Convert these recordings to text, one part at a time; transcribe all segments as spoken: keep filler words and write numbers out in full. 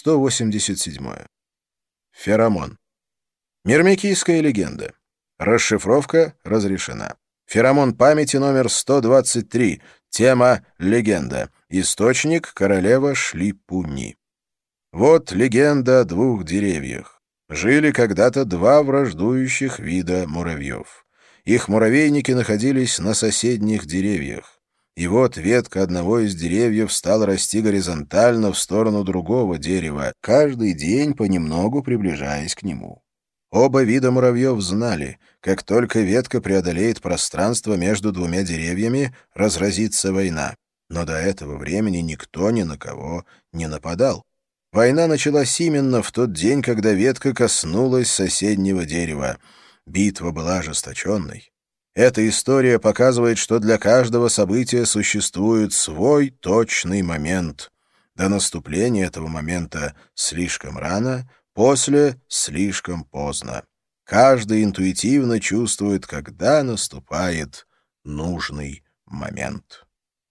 сто восемьдесят седьмое. Феромон. Мирмикийская легенда. Расшифровка разрешена. Феромон памяти номер сто двадцать три. Тема «Легенда». Источник — королева Шлипуни. Вот легенда о двух деревьях. Жили когда-то два враждующих вида муравьев. Их муравейники находились на соседних деревьях. И вот ветка одного из деревьев стала расти горизонтально в сторону другого дерева, каждый день понемногу приближаясь к нему. Оба вида муравьев знали, как только ветка преодолеет пространство между двумя деревьями, разразится война. Но до этого времени никто ни на кого не нападал. Война началась именно в тот день, когда ветка коснулась соседнего дерева. Битва была ожесточенной. Эта история показывает, что для каждого события существует свой точный момент. До наступления этого момента слишком рано, после — слишком поздно. Каждый интуитивно чувствует, когда наступает нужный момент.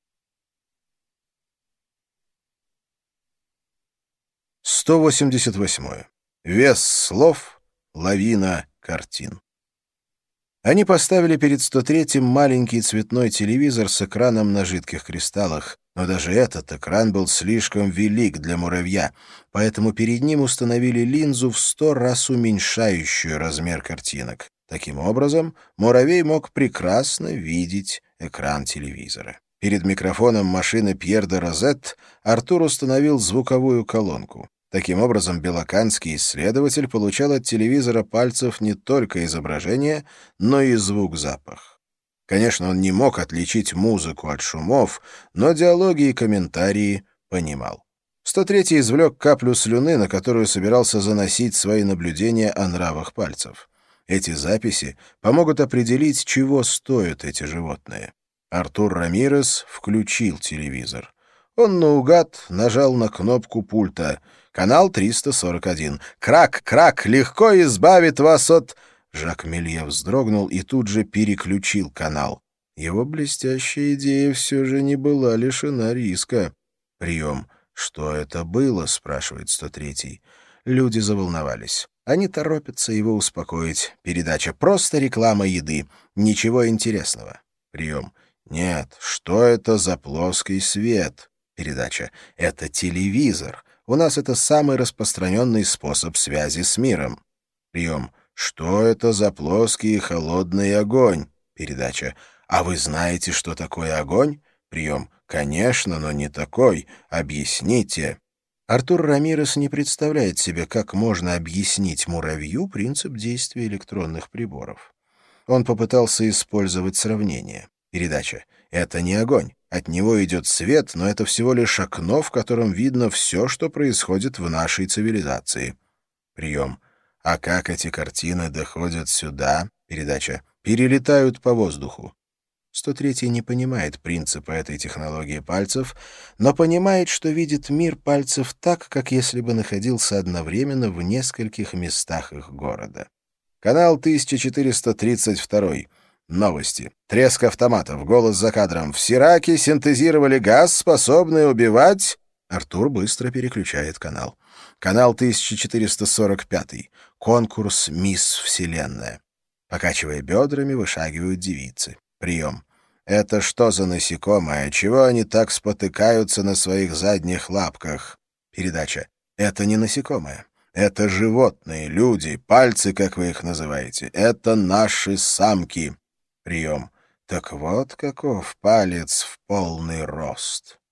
сто восемьдесят восьмое. Вес слов, лавина картин. Они поставили перед сто третьим маленький цветной телевизор с экраном на жидких кристаллах, но даже этот экран был слишком велик для муравья, поэтому перед ним установили линзу в сто раз уменьшающую размер картинок. Таким образом, муравей мог прекрасно видеть экран телевизора. Перед микрофоном машины Пьер де Розетт Артур установил звуковую колонку. Таким образом, белоканский исследователь получал от телевизора пальцев не только изображение, но и звук-запах. Конечно, он не мог отличить музыку от шумов, но диалоги и комментарии понимал. сто третий извлек каплю слюны, на которую собирался заносить свои наблюдения о нравах пальцев. Эти записи помогут определить, чего стоят эти животные. Артур Рамирес включил телевизор. Он наугад нажал на кнопку пульта. Канал триста сорок один. «Крак, крак, легко избавит вас от...» Жак Мелье вздрогнул и тут же переключил канал. Его блестящая идея все же не была лишена риска. «Прием. Что это было?» — спрашивает сто третий. Люди заволновались. Они торопятся его успокоить. Передача «Просто реклама еды. Ничего интересного». Прием. «Нет, что это за плоский свет?» Передача «Это телевизор. У нас это самый распространенный способ связи с миром». Прием. «Что это за плоский и холодный огонь?» Передача «А вы знаете, что такое огонь?» Прием. «Конечно, но не такой. Объясните». Артур Рамирес не представляет себе, как можно объяснить муравью принцип действия электронных приборов. Он попытался использовать сравнение. Передача «Это не огонь. От него идет свет, но это всего лишь окно, в котором видно все, что происходит в нашей цивилизации». Прием. «А как эти картины доходят сюда?» Передача «Перелетают по воздуху». сто третий не понимает принципа этой технологии пальцев, но понимает, что видит мир пальцев так, как если бы находился одновременно в нескольких местах их города. Канал тысяча четыреста тридцать два. Новости. Треск автоматов, голос за кадром. В Сираке синтезировали газ, способный убивать... Артур быстро переключает канал. Канал тысяча четыреста сорок пять. Конкурс «Мисс Вселенная». Покачивая бедрами, вышагивают девицы. Прием. «Это что за насекомое? Чего они так спотыкаются на своих задних лапках?» Передача. «Это не насекомое. Это животные, люди, пальцы, как вы их называете. Это наши самки». Прием. «Так вот каков палец в полный рост».